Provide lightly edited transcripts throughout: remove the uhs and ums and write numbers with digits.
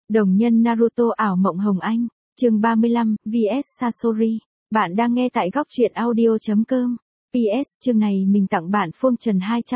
Đồng nhân Naruto ảo mộng hồng anh, chương 35, vs Sasori. Bạn đang nghe tại góc truyện audio.com. PS, chương này mình tặng bạn Phương Trần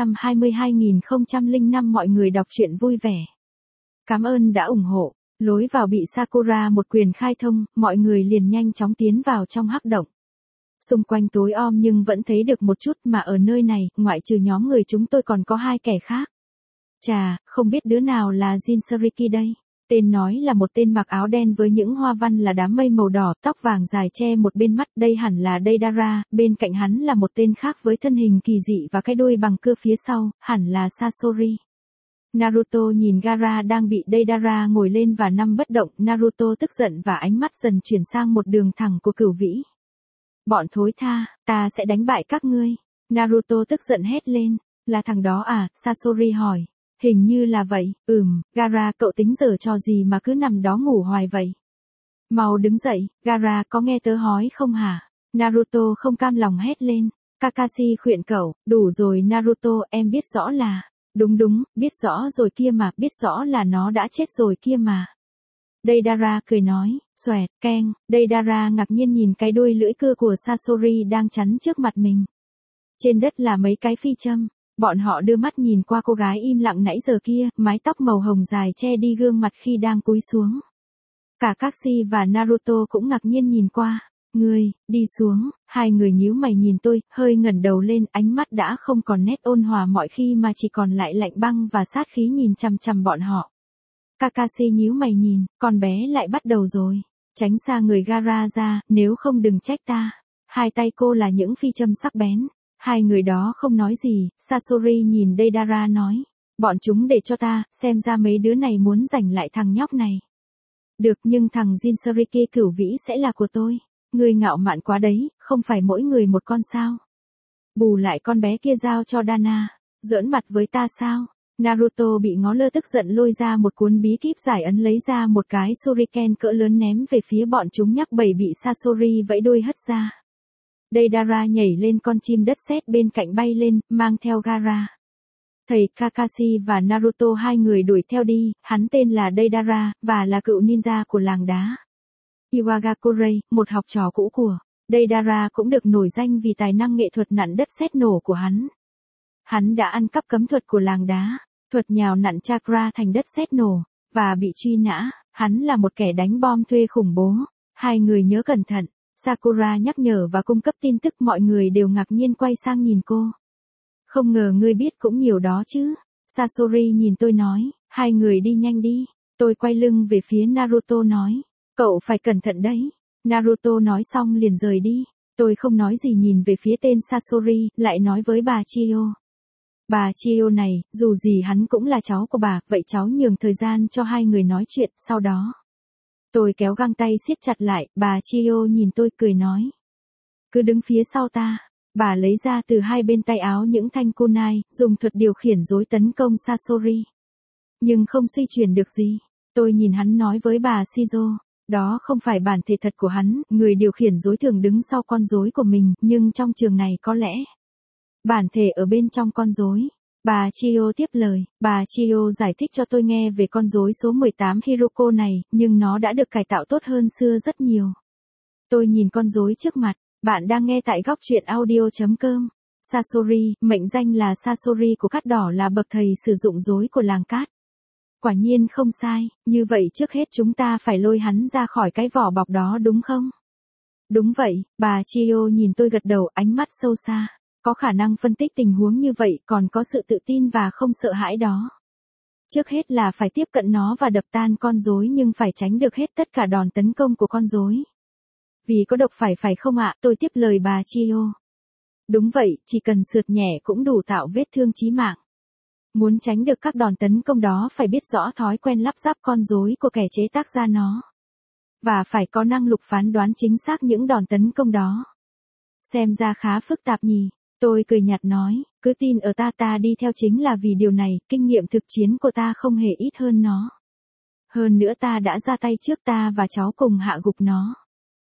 222.005 mọi người đọc truyện vui vẻ. Cảm ơn đã ủng hộ. Lối vào bị Sakura một quyền khai thông, mọi người liền nhanh chóng tiến vào trong hắc động. Xung quanh tối om nhưng vẫn thấy được một chút mà ở nơi này, ngoại trừ nhóm người chúng tôi còn có hai kẻ khác. Chà, không biết đứa nào là Jinsuriki đây. Tên nói là một tên mặc áo đen với những hoa văn là đám mây màu đỏ, tóc vàng dài che một bên mắt, đây hẳn là Deidara, bên cạnh hắn là một tên khác với thân hình kỳ dị và cái đuôi bằng cưa phía sau, hẳn là Sasori. Naruto nhìn Gaara đang bị Deidara ngồi lên và nằm bất động, Naruto tức giận và ánh mắt dần chuyển sang một đường thẳng của Cửu Vĩ. Bọn thối tha, ta sẽ đánh bại các ngươi. Naruto tức giận hét lên, là thằng đó à, Sasori hỏi. Hình như là vậy, Gaara cậu tính giở trò gì mà cứ nằm đó ngủ hoài vậy? Mau đứng dậy, Gaara có nghe tớ hói không hả? Naruto không cam lòng hét lên. Kakashi khuyên cậu, đủ rồi Naruto, em biết rõ là... Đúng, biết rõ rồi kia mà, biết rõ là nó đã chết rồi kia mà. Deidara cười nói, xoẹt, keng, Deidara ngạc nhiên nhìn cái đuôi lưỡi cưa của Sasori đang chắn trước mặt mình. Trên đất là mấy cái phi châm. Bọn họ đưa mắt nhìn qua cô gái im lặng nãy giờ kia, mái tóc màu hồng dài che đi gương mặt khi đang cúi xuống. Cả Kakashi và Naruto cũng ngạc nhiên nhìn qua. Ngươi, đi xuống, hai người nhíu mày nhìn tôi, hơi ngẩng đầu lên, ánh mắt đã không còn nét ôn hòa mọi khi mà chỉ còn lại lạnh băng và sát khí nhìn chằm chằm bọn họ. Kakashi nhíu mày nhìn, con bé lại bắt đầu rồi. Tránh xa người Gaara ra, nếu không đừng trách ta. Hai tay cô là những phi châm sắc bén. Hai người đó không nói gì, Sasori nhìn Deidara nói. Bọn chúng để cho ta, xem ra mấy đứa này muốn giành lại thằng nhóc này. Được, nhưng thằng Jinsuriki Cửu Vĩ sẽ là của tôi. Ngươi ngạo mạn quá đấy, không phải mỗi người một con sao. Bù lại con bé kia giao cho Dana. Giỡn mặt với ta sao? Naruto bị ngó lơ tức giận lôi ra một cuốn bí kíp giải ấn, lấy ra một cái shuriken cỡ lớn ném về phía bọn chúng, nhắc bảy bị Sasori vẫy đuôi hất ra. Deidara nhảy lên con chim đất sét bên cạnh bay lên, mang theo Gaara. Thầy Kakashi và Naruto hai người đuổi theo đi, hắn tên là Deidara, và là cựu ninja của làng đá. Iwagakorei, một học trò cũ của Deidara cũng được nổi danh vì tài năng nghệ thuật nặn đất sét nổ của hắn. Hắn đã ăn cắp cấm thuật của làng đá, thuật nhào nặn chakra thành đất sét nổ, và bị truy nã, hắn là một kẻ đánh bom thuê khủng bố. Hai người nhớ cẩn thận. Sakura nhắc nhở và cung cấp tin tức, mọi người đều ngạc nhiên quay sang nhìn cô. Không ngờ ngươi biết cũng nhiều đó chứ. Sasori nhìn tôi nói, hai người đi nhanh đi. Tôi quay lưng về phía Naruto nói, cậu phải cẩn thận đấy. Naruto nói xong liền rời đi. Tôi không nói gì nhìn về phía tên Sasori, lại nói với bà Chiyo. Bà Chiyo này, dù gì hắn cũng là cháu của bà, vậy cháu nhường thời gian cho hai người nói chuyện, sau đó. Tôi kéo găng tay siết chặt lại, bà Chiyo nhìn tôi cười nói. Cứ đứng phía sau ta. Bà lấy ra từ hai bên tay áo những thanh kunai, dùng thuật điều khiển rối tấn công Sasori. Nhưng không suy chuyển được gì. Tôi nhìn hắn nói với bà Shizo. Đó không phải bản thể thật của hắn, người điều khiển rối thường đứng sau con rối của mình, nhưng trong trường này có lẽ. Bản thể ở bên trong con rối. Bà Chiyo tiếp lời, bà Chiyo giải thích cho tôi nghe về con rối số 18 Hiroko này, nhưng nó đã được cải tạo tốt hơn xưa rất nhiều. Tôi nhìn con rối trước mặt, bạn đang nghe tại góc truyện audio.com. Sasori, mệnh danh là Sasori của Cát Đỏ, là bậc thầy sử dụng rối của làng cát. Quả nhiên không sai, như vậy trước hết chúng ta phải lôi hắn ra khỏi cái vỏ bọc đó đúng không? Đúng vậy, bà Chiyo nhìn tôi gật đầu, ánh mắt sâu xa. Có khả năng phân tích tình huống như vậy, còn có sự tự tin và không sợ hãi đó. Trước hết là phải tiếp cận nó và đập tan con rối, nhưng phải tránh được hết tất cả đòn tấn công của con rối. Vì có độc phải không ạ? Tôi tiếp lời bà Chiyo. Đúng vậy, chỉ cần sượt nhẹ cũng đủ tạo vết thương chí mạng. Muốn tránh được các đòn tấn công đó phải biết rõ thói quen lắp ráp con rối của kẻ chế tác ra nó. Và phải có năng lực phán đoán chính xác những đòn tấn công đó. Xem ra khá phức tạp nhỉ. Tôi cười nhạt nói, cứ tin ở ta đi theo, chính là vì điều này, kinh nghiệm thực chiến của ta không hề ít hơn nó. Hơn nữa ta đã ra tay trước, ta và cháu cùng hạ gục nó.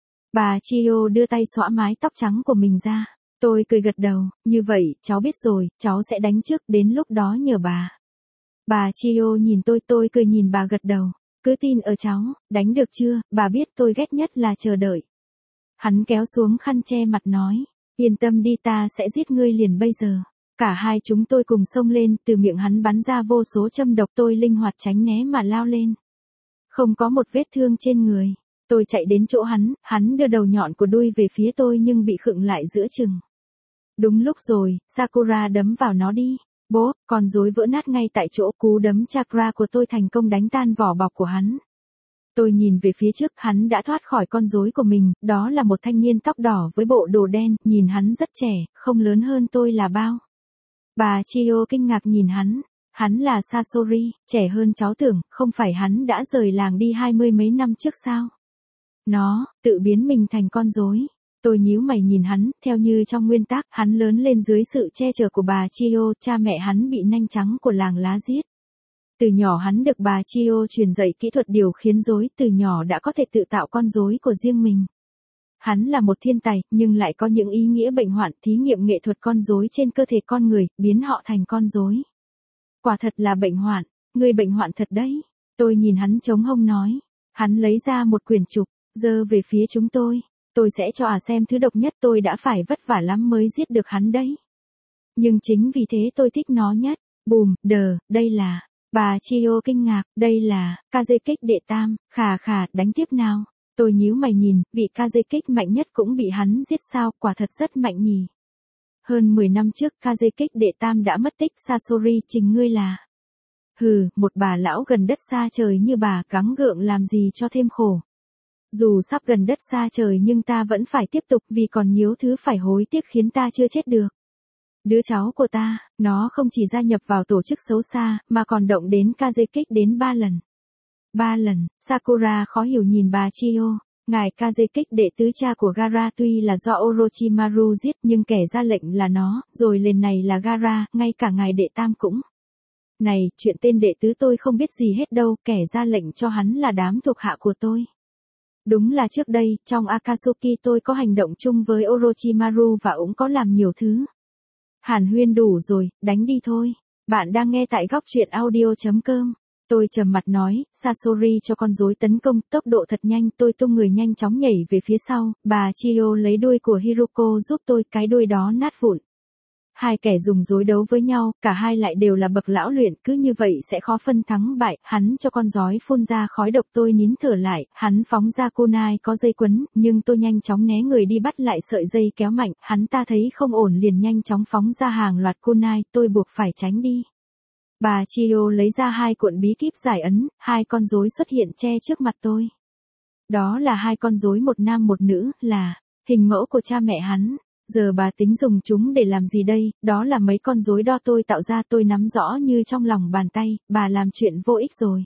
Bà Chiyo đưa tay xõa mái tóc trắng của mình ra. Tôi cười gật đầu, như vậy, cháu biết rồi, cháu sẽ đánh trước, đến lúc đó nhờ bà. Bà Chiyo nhìn tôi cười nhìn bà gật đầu. Cứ tin ở cháu, đánh được chưa, bà biết tôi ghét nhất là chờ đợi. Hắn kéo xuống khăn che mặt nói, yên tâm đi ta sẽ giết ngươi liền bây giờ. Cả hai chúng tôi cùng xông lên, từ miệng hắn bắn ra vô số châm độc, tôi linh hoạt tránh né mà lao lên. Không có một vết thương trên người. Tôi chạy đến chỗ hắn đưa đầu nhọn của đuôi về phía tôi nhưng bị khựng lại giữa chừng. Đúng lúc rồi, Sakura đấm vào nó đi. Bố, con rối vỡ nát ngay tại chỗ, cú đấm chakra của tôi thành công đánh tan vỏ bọc của hắn. Tôi nhìn về phía trước, hắn đã thoát khỏi con rối của mình, đó là một thanh niên tóc đỏ với bộ đồ đen, nhìn hắn rất trẻ, không lớn hơn tôi là bao. Bà Chiyo kinh ngạc nhìn hắn là Sasori, trẻ hơn cháu tưởng, không phải hắn đã rời làng đi 20 mấy năm trước sao? Nó, tự biến mình thành con rối. Tôi nhíu mày nhìn hắn, theo như trong nguyên tắc, hắn lớn lên dưới sự che chở của bà Chiyo, cha mẹ hắn bị nanh trắng của làng lá giết. Từ nhỏ hắn được bà Chiyo truyền dạy kỹ thuật điều khiển rối, từ nhỏ đã có thể tự tạo con rối của riêng mình. Hắn là một thiên tài, nhưng lại có những ý nghĩa bệnh hoạn, thí nghiệm nghệ thuật con rối trên cơ thể con người, biến họ thành con rối. Quả thật là bệnh hoạn, người bệnh hoạn thật đấy. Tôi nhìn hắn chống hông nói. Hắn lấy ra một quyển trục, giơ về phía chúng tôi. Tôi sẽ cho xem thứ độc nhất, tôi đã phải vất vả lắm mới giết được hắn đấy. Nhưng chính vì thế tôi thích nó nhất. Bùm, đây là... Bà Chiyo kinh ngạc, đây là, Kazekích đệ tam, khà, đánh tiếp nào. Tôi nhíu mày nhìn, vị Kazekích mạnh nhất cũng bị hắn giết sao, quả thật rất mạnh nhỉ. Hơn 10 năm trước Kazekích đệ tam đã mất tích, Sasori chính ngươi là. Hừ, một bà lão gần đất xa trời như bà, gắng gượng làm gì cho thêm khổ. Dù sắp gần đất xa trời nhưng ta vẫn phải tiếp tục vì còn nhiều thứ phải hối tiếc khiến ta chưa chết được. Đứa cháu của ta, nó không chỉ gia nhập vào tổ chức xấu xa, mà còn động đến Kazekích đến 3 lần. 3 lần, Sakura khó hiểu nhìn bà Chiyo. Ngài Kazekích đệ tứ cha của Gaara tuy là do Orochimaru giết nhưng kẻ ra lệnh là nó, rồi lần này là Gaara, ngay cả ngài đệ tam cũng. Này, chuyện tên đệ tứ tôi không biết gì hết đâu, kẻ ra lệnh cho hắn là đám thuộc hạ của tôi. Đúng là trước đây, trong Akatsuki tôi có hành động chung với Orochimaru và cũng có làm nhiều thứ. Hàn huyên đủ rồi, đánh đi thôi. Bạn đang nghe tại góc truyện audio.com. Tôi trầm mặt nói, Sasori cho con rối tấn công, tốc độ thật nhanh, tôi tung người nhanh chóng nhảy về phía sau, bà Chiyo lấy đuôi của Hiruko giúp tôi, cái đuôi đó nát vụn. Hai kẻ dùng rối đấu với nhau, cả hai lại đều là bậc lão luyện, cứ như vậy sẽ khó phân thắng bại, hắn cho con giói phun ra khói độc, tôi nín thở lại, hắn phóng ra kunai có dây quấn, nhưng tôi nhanh chóng né người đi bắt lại sợi dây kéo mạnh, hắn ta thấy không ổn liền nhanh chóng phóng ra hàng loạt kunai, tôi buộc phải tránh đi. Bà Chiyo lấy ra 2 cuộn bí kíp giải ấn, 2 con rối xuất hiện che trước mặt tôi. Đó là 2 con rối một nam một nữ, là hình mẫu của cha mẹ hắn. Giờ bà tính dùng chúng để làm gì đây, đó là mấy con rối đo tôi tạo ra, tôi nắm rõ như trong lòng bàn tay, bà làm chuyện vô ích rồi.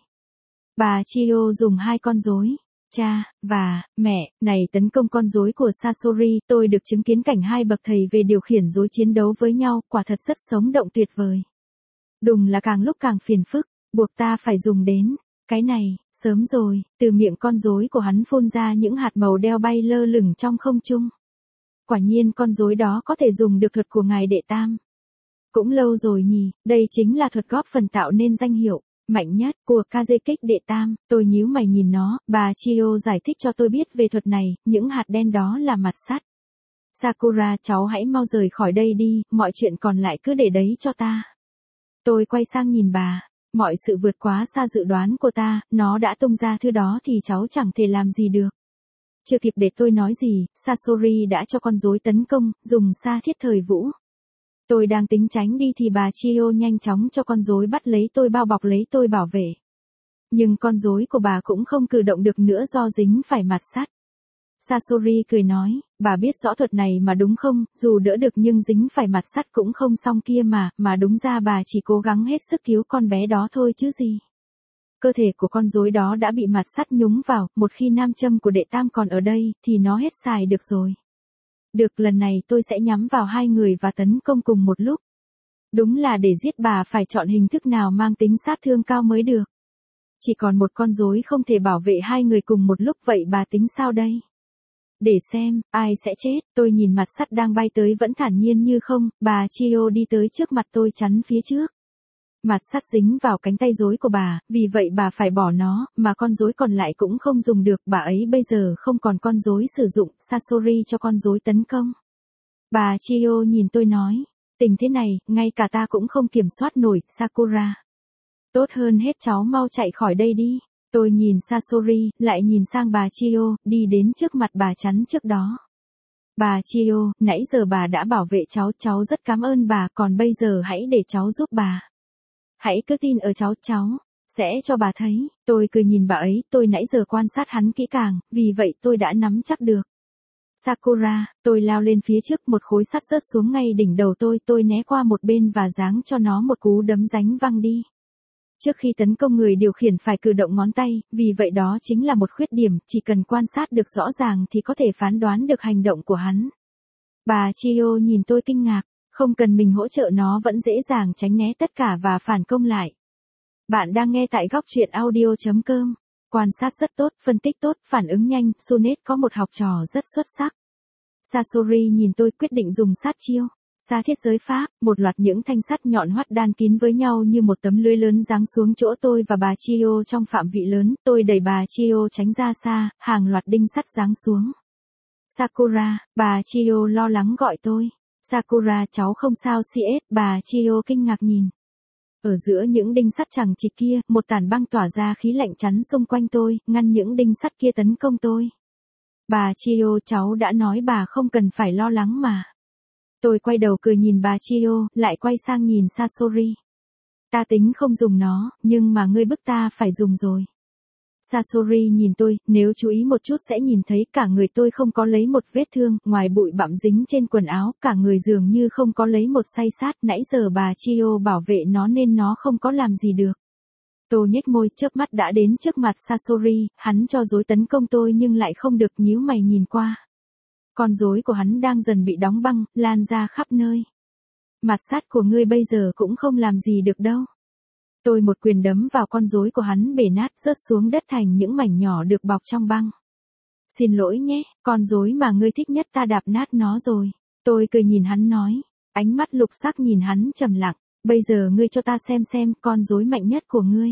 Bà Chiyo dùng 2 con rối, cha, và, mẹ, này tấn công con rối của Sasori, tôi được chứng kiến cảnh 2 bậc thầy về điều khiển rối chiến đấu với nhau, quả thật rất sống động tuyệt vời. Đùng là càng lúc càng phiền phức, buộc ta phải dùng đến, cái này, sớm rồi, từ miệng con rối của hắn phun ra những hạt màu đeo bay lơ lửng trong không trung. Quả nhiên con rối đó có thể dùng được thuật của ngài đệ tam. Cũng lâu rồi nhỉ, đây chính là thuật góp phần tạo nên danh hiệu mạnh nhất của Kazekích đệ tam. Tôi nhíu mày nhìn nó, bà Chiyo giải thích cho tôi biết về thuật này, những hạt đen đó là mặt sắt. Sakura, cháu hãy mau rời khỏi đây đi, mọi chuyện còn lại cứ để đấy cho ta. Tôi quay sang nhìn bà, mọi sự vượt quá xa dự đoán của ta, nó đã tung ra thứ đó thì cháu chẳng thể làm gì được. Chưa kịp để tôi nói gì, Sasori đã cho con rối tấn công, dùng sa thiết thời vũ. Tôi đang tính tránh đi thì bà Chiyo nhanh chóng cho con rối bắt lấy tôi, bao bọc lấy tôi bảo vệ. Nhưng con rối của bà cũng không cử động được nữa do dính phải mặt sắt. Sasori cười nói, bà biết rõ thuật này mà đúng không, dù đỡ được nhưng dính phải mặt sắt cũng không xong kia mà đúng ra bà chỉ cố gắng hết sức cứu con bé đó thôi chứ gì. Cơ thể của con rối đó đã bị mặt sắt nhúng vào, một khi nam châm của đệ tam còn ở đây, thì nó hết xài được rồi. Được, lần này tôi sẽ nhắm vào 2 người và tấn công cùng một lúc. Đúng là để giết bà phải chọn hình thức nào mang tính sát thương cao mới được. Chỉ còn một con rối không thể bảo vệ 2 người cùng một lúc, vậy bà tính sao đây? Để xem, ai sẽ chết, tôi nhìn mặt sắt đang bay tới vẫn thản nhiên như không, bà Chiyo đi tới trước mặt tôi chắn phía trước. Mặt sắt dính vào cánh tay rối của bà, vì vậy bà phải bỏ nó, mà con rối còn lại cũng không dùng được, bà ấy bây giờ không còn con rối sử dụng, Sasori cho con rối tấn công. Bà Chiyo nhìn tôi nói, tình thế này, ngay cả ta cũng không kiểm soát nổi, Sakura. Tốt hơn hết cháu mau chạy khỏi đây đi. Tôi nhìn Sasori, lại nhìn sang bà Chiyo, đi đến trước mặt bà chắn trước đó. Bà Chiyo, nãy giờ bà đã bảo vệ cháu rất cảm ơn bà, còn bây giờ hãy để cháu giúp bà. Hãy cứ tin ở cháu sẽ cho bà thấy. Tôi cười nhìn bà ấy, tôi nãy giờ quan sát hắn kỹ càng, vì vậy tôi đã nắm chắc được. Sakura, tôi lao lên phía trước, một khối sắt rớt xuống ngay đỉnh đầu tôi né qua một bên và giáng cho nó một cú đấm ránh văng đi. Trước khi tấn công người điều khiển phải cử động ngón tay, vì vậy đó chính là một khuyết điểm, chỉ cần quan sát được rõ ràng thì có thể phán đoán được hành động của hắn. Bà Chiyo nhìn tôi kinh ngạc, không cần mình hỗ trợ nó vẫn dễ dàng tránh né tất cả và phản công lại. Bạn đang nghe tại góc truyện audio.com. Quan sát rất tốt, phân tích tốt, phản ứng nhanh, Sunet có một học trò rất xuất sắc. Sasori nhìn tôi quyết định dùng sát chiêu. Sa thiết giới pháp, một loạt những thanh sắt nhọn hoắt đan kín với nhau như một tấm lưới lớn giáng xuống chỗ tôi và bà Chiyo trong phạm vị lớn, tôi đẩy bà Chiyo tránh ra xa, hàng loạt đinh sắt giáng xuống. Sakura, bà Chiyo lo lắng gọi tôi. Sakura cháu không sao CS, bà Chiyo kinh ngạc nhìn. Ở giữa những đinh sắt chằng chịt kia, một tảng băng tỏa ra khí lạnh chắn xung quanh tôi, ngăn những đinh sắt kia tấn công tôi. Bà Chiyo cháu đã nói bà không cần phải lo lắng mà. Tôi quay đầu cười nhìn bà Chiyo, lại quay sang nhìn Sasori. Ta tính không dùng nó, nhưng mà ngươi bức ta phải dùng rồi. Sasori nhìn tôi, nếu chú ý một chút sẽ nhìn thấy cả người tôi không có lấy một vết thương, ngoài bụi bặm dính trên quần áo, cả người dường như không có lấy một say sát, nãy giờ bà Chiyo bảo vệ nó nên nó không có làm gì được. Tôi nhếch môi, chớp mắt đã đến trước mặt Sasori, hắn cho rối tấn công tôi nhưng lại không được, nhíu mày nhìn qua. Con rối của hắn đang dần bị đóng băng, lan ra khắp nơi. Mặt sắt của ngươi bây giờ cũng không làm gì được đâu. Tôi một quyền đấm vào con rối của hắn bể nát rớt xuống đất thành những mảnh nhỏ được bọc trong băng. Xin lỗi nhé, con rối mà ngươi thích nhất ta đạp nát nó rồi. Tôi cười nhìn hắn nói, ánh mắt lục sắc nhìn hắn trầm lặng, bây giờ ngươi cho ta xem con rối mạnh nhất của ngươi.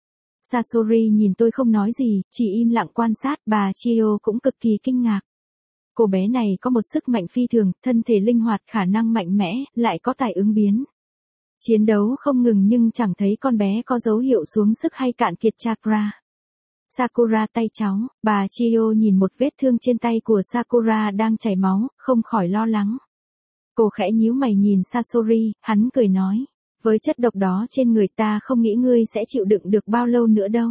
Sasori nhìn tôi không nói gì, chỉ im lặng quan sát, bà Chiyo cũng cực kỳ kinh ngạc. Cô bé này có một sức mạnh phi thường, thân thể linh hoạt, khả năng mạnh mẽ, lại có tài ứng biến. Chiến đấu không ngừng nhưng chẳng thấy con bé có dấu hiệu xuống sức hay cạn kiệt chakra. Sakura tay cháu, bà Chiyo nhìn một vết thương trên tay của Sakura đang chảy máu, không khỏi lo lắng. Cô khẽ nhíu mày nhìn Sasori, hắn cười nói, với chất độc đó trên người ta không nghĩ ngươi sẽ chịu đựng được bao lâu nữa đâu.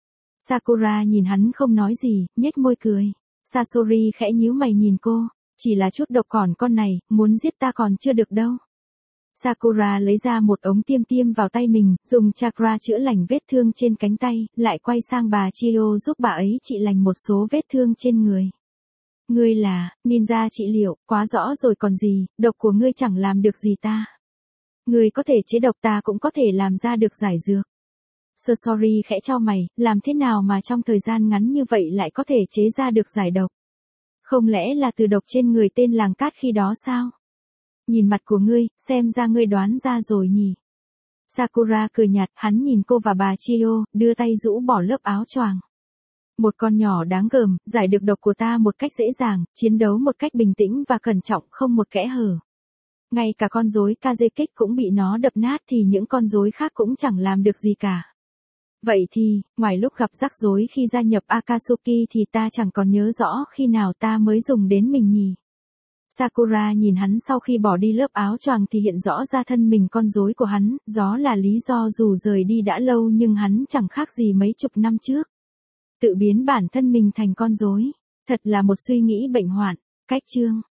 Sakura nhìn hắn không nói gì, nhếch môi cười. Sasori khẽ nhíu mày nhìn cô, chỉ là chút độc còn con này, muốn giết ta còn chưa được đâu. Sakura lấy ra một ống tiêm vào tay mình, dùng chakra chữa lành vết thương trên cánh tay, lại quay sang bà Chiyo giúp bà ấy trị lành một số vết thương trên người. Ngươi là, ninja trị liệu, quá rõ rồi còn gì, độc của ngươi chẳng làm được gì ta. Ngươi có thể chế độc ta cũng có thể làm ra được giải dược. Sasori khẽ chau mày, làm thế nào mà trong thời gian ngắn như vậy lại có thể chế ra được giải độc? Không lẽ là từ độc trên người tên làng cát khi đó sao? Nhìn mặt của ngươi, xem ra ngươi đoán ra rồi nhỉ? Sakura cười nhạt, hắn nhìn cô và bà Chiyo, đưa tay rũ bỏ lớp áo choàng. Một con nhỏ đáng gờm, giải được độc của ta một cách dễ dàng, chiến đấu một cách bình tĩnh và cẩn trọng, không một kẽ hở. Ngay cả con rối Kazekik cũng bị nó đập nát thì những con rối khác cũng chẳng làm được gì cả. Vậy thì, ngoài lúc gặp rắc rối khi gia nhập Akatsuki thì ta chẳng còn nhớ rõ khi nào ta mới dùng đến mình nhỉ. Sakura nhìn hắn sau khi bỏ đi lớp áo choàng thì hiện rõ ra thân mình con rối của hắn, đó là lý do dù rời đi đã lâu nhưng hắn chẳng khác gì mấy chục năm trước. Tự biến bản thân mình thành con rối, thật là một suy nghĩ bệnh hoạn. Cách chương